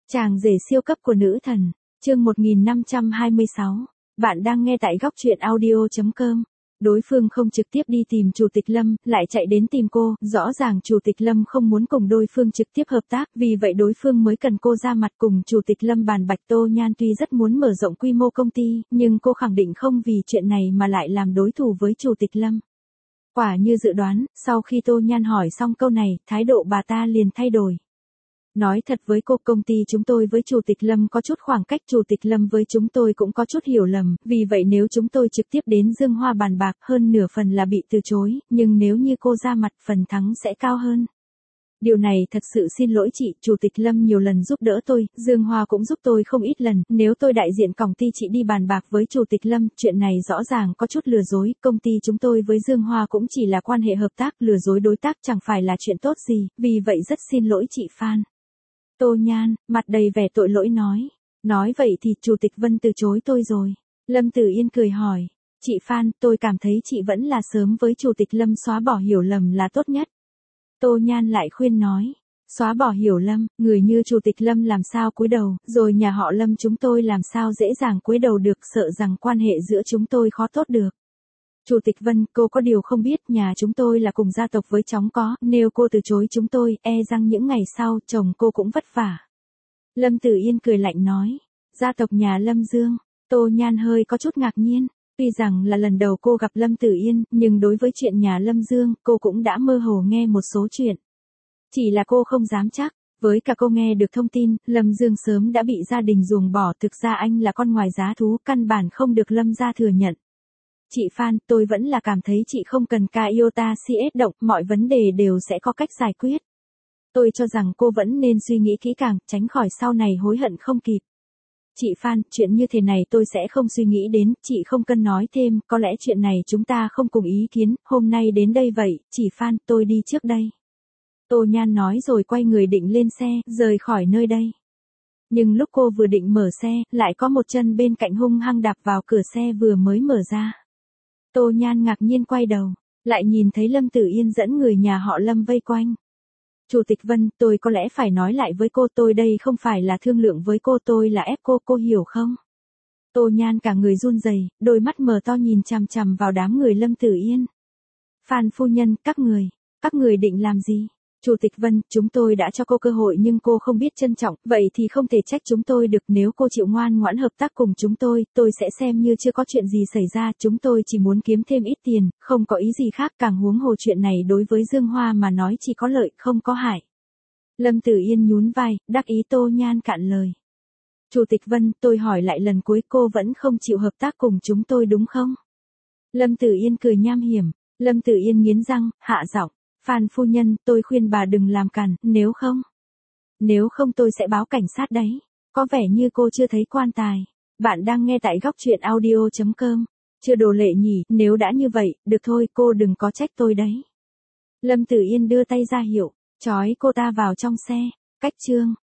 Chàng rể siêu cấp của nữ thần, chương 1526. Bạn đang nghe tại góc truyện audio.com. Đối phương không trực tiếp đi tìm Chủ tịch Lâm, lại chạy đến tìm cô, rõ ràng Chủ tịch Lâm không muốn cùng đối phương trực tiếp hợp tác, vì vậy đối phương mới cần cô ra mặt cùng Chủ tịch Lâm bàn bạch. Tô Nhan tuy rất muốn mở rộng quy mô công ty, nhưng cô khẳng định không vì chuyện này mà lại làm đối thủ với Chủ tịch Lâm. Quả như dự đoán, sau khi Tô Nhan hỏi xong câu này, thái độ bà ta liền thay đổi. Nói thật với cô, công ty chúng tôi với Chủ tịch Lâm có chút khoảng cách, Chủ tịch Lâm với chúng tôi cũng có chút hiểu lầm, vì vậy nếu chúng tôi trực tiếp đến Dương Hoa bàn bạc, hơn nửa phần là bị từ chối, nhưng nếu như cô ra mặt, phần thắng sẽ cao hơn. Điều này thật sự xin lỗi chị, Chủ tịch Lâm nhiều lần giúp đỡ tôi, Dương Hoa cũng giúp tôi không ít lần, nếu tôi đại diện công ty chị đi bàn bạc với Chủ tịch Lâm, chuyện này rõ ràng có chút lừa dối, công ty chúng tôi với Dương Hoa cũng chỉ là quan hệ hợp tác, lừa dối đối tác chẳng phải là chuyện tốt gì, vì vậy rất xin lỗi chị Phan. Tô Nhan, mặt đầy vẻ tội lỗi nói vậy thì Chủ tịch Vân từ chối tôi rồi. Lâm Tử Yên cười hỏi, chị Phan, tôi cảm thấy chị vẫn là sớm với Chủ tịch Lâm xóa bỏ hiểu lầm là tốt nhất. Tô Nhan lại khuyên nói, xóa bỏ hiểu lầm, người như Chủ tịch Lâm làm sao cúi đầu, rồi nhà họ Lâm chúng tôi làm sao dễ dàng cúi đầu được, sợ rằng quan hệ giữa chúng tôi khó tốt được. Chủ tịch Vân, cô có điều không biết, nhà chúng tôi là cùng gia tộc với chóng có, nếu cô từ chối chúng tôi, e rằng những ngày sau, chồng cô cũng vất vả. Lâm Tử Yên cười lạnh nói, gia tộc nhà Lâm Dương. Tô Nhan hơi có chút ngạc nhiên, tuy rằng là lần đầu cô gặp Lâm Tử Yên, nhưng đối với chuyện nhà Lâm Dương, cô cũng đã mơ hồ nghe một số chuyện. Chỉ là cô không dám chắc. Với cả cô nghe được thông tin, Lâm Dương sớm đã bị gia đình ruồng bỏ, thực ra anh là con ngoài giá thú, căn bản không được Lâm gia thừa nhận. Chị Phan, tôi vẫn là cảm thấy chị không cần ca iota CS động, mọi vấn đề đều sẽ có cách giải quyết. Tôi cho rằng cô vẫn nên suy nghĩ kỹ càng, tránh khỏi sau này hối hận không kịp. Chị Phan, chuyện như thế này tôi sẽ không suy nghĩ đến, chị không cần nói thêm, có lẽ chuyện này chúng ta không cùng ý kiến, hôm nay đến đây vậy, chị Phan, tôi đi trước đây. Tô Nhan nói rồi quay người định lên xe, rời khỏi nơi đây. Nhưng lúc cô vừa định mở xe, lại có một chân bên cạnh hung hăng đạp vào cửa xe vừa mới mở ra. Tô Nhan ngạc nhiên quay đầu, lại nhìn thấy Lâm Tử Yên dẫn người nhà họ Lâm vây quanh. Chủ tịch Vân, tôi có lẽ phải nói lại với cô, tôi đây không phải là thương lượng với cô, tôi là ép cô hiểu không? Tô Nhan cả người run rẩy, đôi mắt mở to nhìn chằm chằm vào đám người Lâm Tử Yên. Phan phu nhân, các người định làm gì? Chủ tịch Vân, chúng tôi đã cho cô cơ hội nhưng cô không biết trân trọng, vậy thì không thể trách chúng tôi được, nếu cô chịu ngoan ngoãn hợp tác cùng chúng tôi sẽ xem như chưa có chuyện gì xảy ra, chúng tôi chỉ muốn kiếm thêm ít tiền, không có ý gì khác, càng huống hồ chuyện này đối với Dương Hoa mà nói chỉ có lợi, không có hại. Lâm Tử Yên nhún vai, đắc ý. Tô Nhan cạn lời. Chủ tịch Vân, tôi hỏi lại lần cuối, cô vẫn không chịu hợp tác cùng chúng tôi đúng không? Lâm Tử Yên cười nham hiểm. Lâm Tử Yên nghiến răng, hạ giọng. Phan phu nhân, tôi khuyên bà đừng làm cản, nếu không tôi sẽ báo cảnh sát đấy. Có vẻ như cô chưa thấy quan tài. Bạn đang nghe tại góc truyện audio.com. Chưa đồ lệ nhỉ, nếu đã như vậy, được thôi, cô đừng có trách tôi đấy. Lâm Tử Yên đưa tay ra hiệu, trói cô ta vào trong xe. Cách chương